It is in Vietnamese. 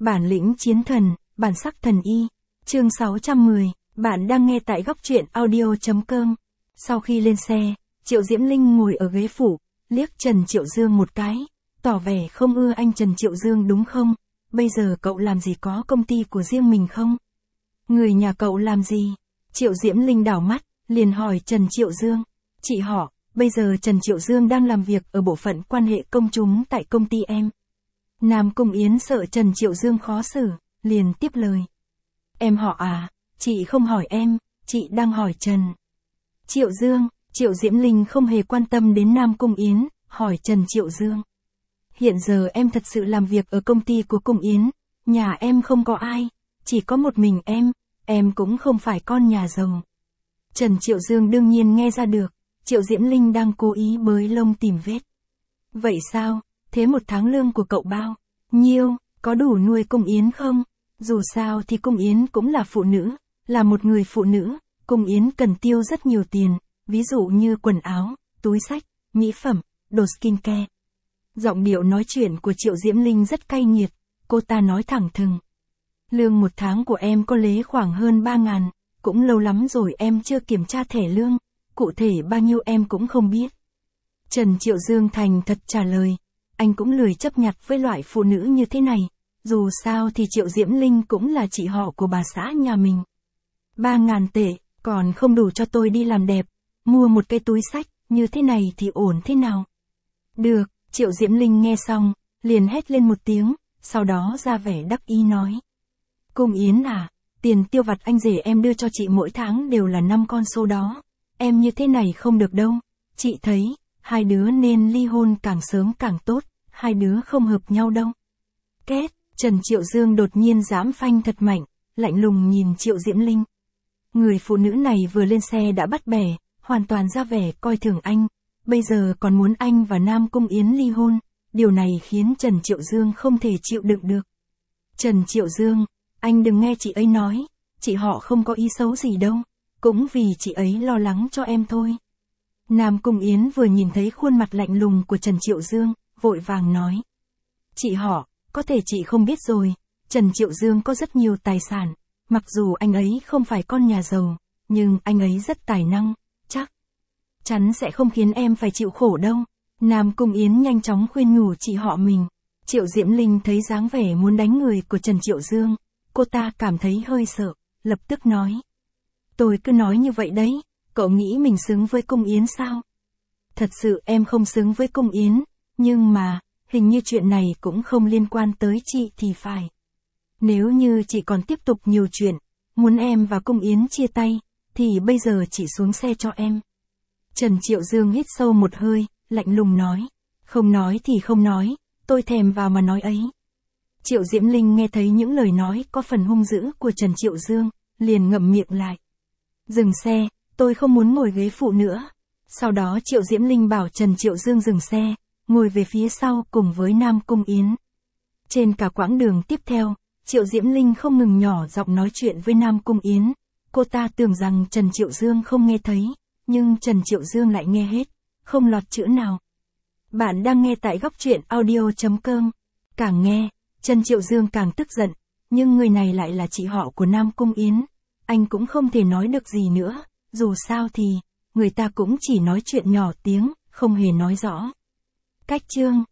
Bản lĩnh chiến thần, bản sắc thần y. Chương 610, bạn đang nghe tại góc truyện audio.com. Sau khi lên xe, Triệu Diễm Linh ngồi ở ghế phụ, liếc Trần Triệu Dương một cái, tỏ vẻ không ưa anh Trần Triệu Dương đúng không? Bây giờ cậu làm gì có công ty của riêng mình không? Người nhà cậu làm gì? Triệu Diễm Linh đảo mắt, liền hỏi Trần Triệu Dương. Chị họ, bây giờ Trần Triệu Dương đang làm việc ở bộ phận quan hệ công chúng tại công ty em. Nam Cung Yến sợ Trần Triệu Dương khó xử, liền tiếp lời. Em họ à, chị không hỏi em, chị đang hỏi Trần Triệu Dương. Triệu Diễm Linh không hề quan tâm đến Nam Cung Yến, hỏi Trần Triệu Dương. Hiện giờ em thật sự làm việc ở công ty của Cung Yến, nhà em không có ai, chỉ có một mình em cũng không phải con nhà giàu. Trần Triệu Dương đương nhiên nghe ra được, Triệu Diễm Linh đang cố ý bới lông tìm vết. Vậy sao, thế một tháng lương của cậu bao nhiêu, có đủ nuôi Cung Yến không? Dù sao thì Cung Yến cũng là phụ nữ, là một người phụ nữ, Cung Yến cần tiêu rất nhiều tiền, ví dụ như quần áo, túi xách, mỹ phẩm, đồ skincare. Giọng điệu nói chuyện của Triệu Diễm Linh rất cay nghiệt, cô ta nói thẳng thừng. Lương một tháng của em có lế khoảng hơn 3.000, cũng lâu lắm rồi em chưa kiểm tra thẻ lương, cụ thể bao nhiêu em cũng không biết. Trần Triệu Dương thành thật trả lời, anh cũng lười chấp nhặt với loại phụ nữ như thế này, dù sao thì Triệu Diễm Linh cũng là chị họ của bà xã nhà mình. 3.000 tệ, còn không đủ cho tôi đi làm đẹp, mua một cái túi xách, như thế này thì ổn thế nào? Được, Triệu Diễm Linh nghe xong, liền hét lên một tiếng, sau đó ra vẻ đắc ý nói. Cung Yến à, tiền tiêu vặt anh rể em đưa cho chị mỗi tháng đều là 5 con số đó, em như thế này không được đâu, chị thấy, hai đứa nên ly hôn càng sớm càng tốt, hai đứa không hợp nhau đâu. Két, Trần Triệu Dương đột nhiên giẫm phanh thật mạnh, lạnh lùng nhìn Triệu Diễm Linh. Người phụ nữ này vừa lên xe đã bắt bẻ, hoàn toàn ra vẻ coi thường anh, bây giờ còn muốn anh và Nam Cung Yến ly hôn, điều này khiến Trần Triệu Dương không thể chịu đựng được. Trần Triệu Dương, anh đừng nghe chị ấy nói, chị họ không có ý xấu gì đâu, cũng vì chị ấy lo lắng cho em thôi. Nam Cung Yến vừa nhìn thấy khuôn mặt lạnh lùng của Trần Triệu Dương, vội vàng nói. Chị họ, có thể chị không biết rồi, Trần Triệu Dương có rất nhiều tài sản, mặc dù anh ấy không phải con nhà giàu, nhưng anh ấy rất tài năng, chắc chắn sẽ không khiến em phải chịu khổ đâu. Nam Cung Yến nhanh chóng khuyên nhủ chị họ mình. Triệu Diễm Linh thấy dáng vẻ muốn đánh người của Trần Triệu Dương, cô ta cảm thấy hơi sợ, lập tức nói. Tôi cứ nói như vậy đấy, cậu nghĩ mình xứng với Cung Yến sao? Thật sự em không xứng với Cung Yến, nhưng mà, hình như chuyện này cũng không liên quan tới chị thì phải. Nếu như chị còn tiếp tục nhiều chuyện, muốn em và Cung Yến chia tay, thì bây giờ chị xuống xe cho em. Trần Triệu Dương hít sâu một hơi, lạnh lùng nói. Không nói thì không nói, tôi thèm vào mà nói ấy. Triệu Diễm Linh nghe thấy những lời nói có phần hung dữ của Trần Triệu Dương, liền ngậm miệng lại. Dừng xe, tôi không muốn ngồi ghế phụ nữa. Sau đó Triệu Diễm Linh bảo Trần Triệu Dương dừng xe, ngồi về phía sau cùng với Nam Cung Yến. Trên cả quãng đường tiếp theo, Triệu Diễm Linh không ngừng nhỏ giọng nói chuyện với Nam Cung Yến. Cô ta tưởng rằng Trần Triệu Dương không nghe thấy, nhưng Trần Triệu Dương lại nghe hết, không lọt chữ nào. Bạn đang nghe tại góc truyện audio.com. Càng nghe, Trần Triệu Dương càng tức giận, nhưng người này lại là chị họ của Nam Cung Yến. Anh cũng không thể nói được gì nữa, dù sao thì, người ta cũng chỉ nói chuyện nhỏ tiếng, không hề nói rõ. Cách chương